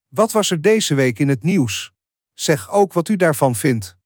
Wat was er deze week in het nieuws? Zeg ook wat u daarvan vindt.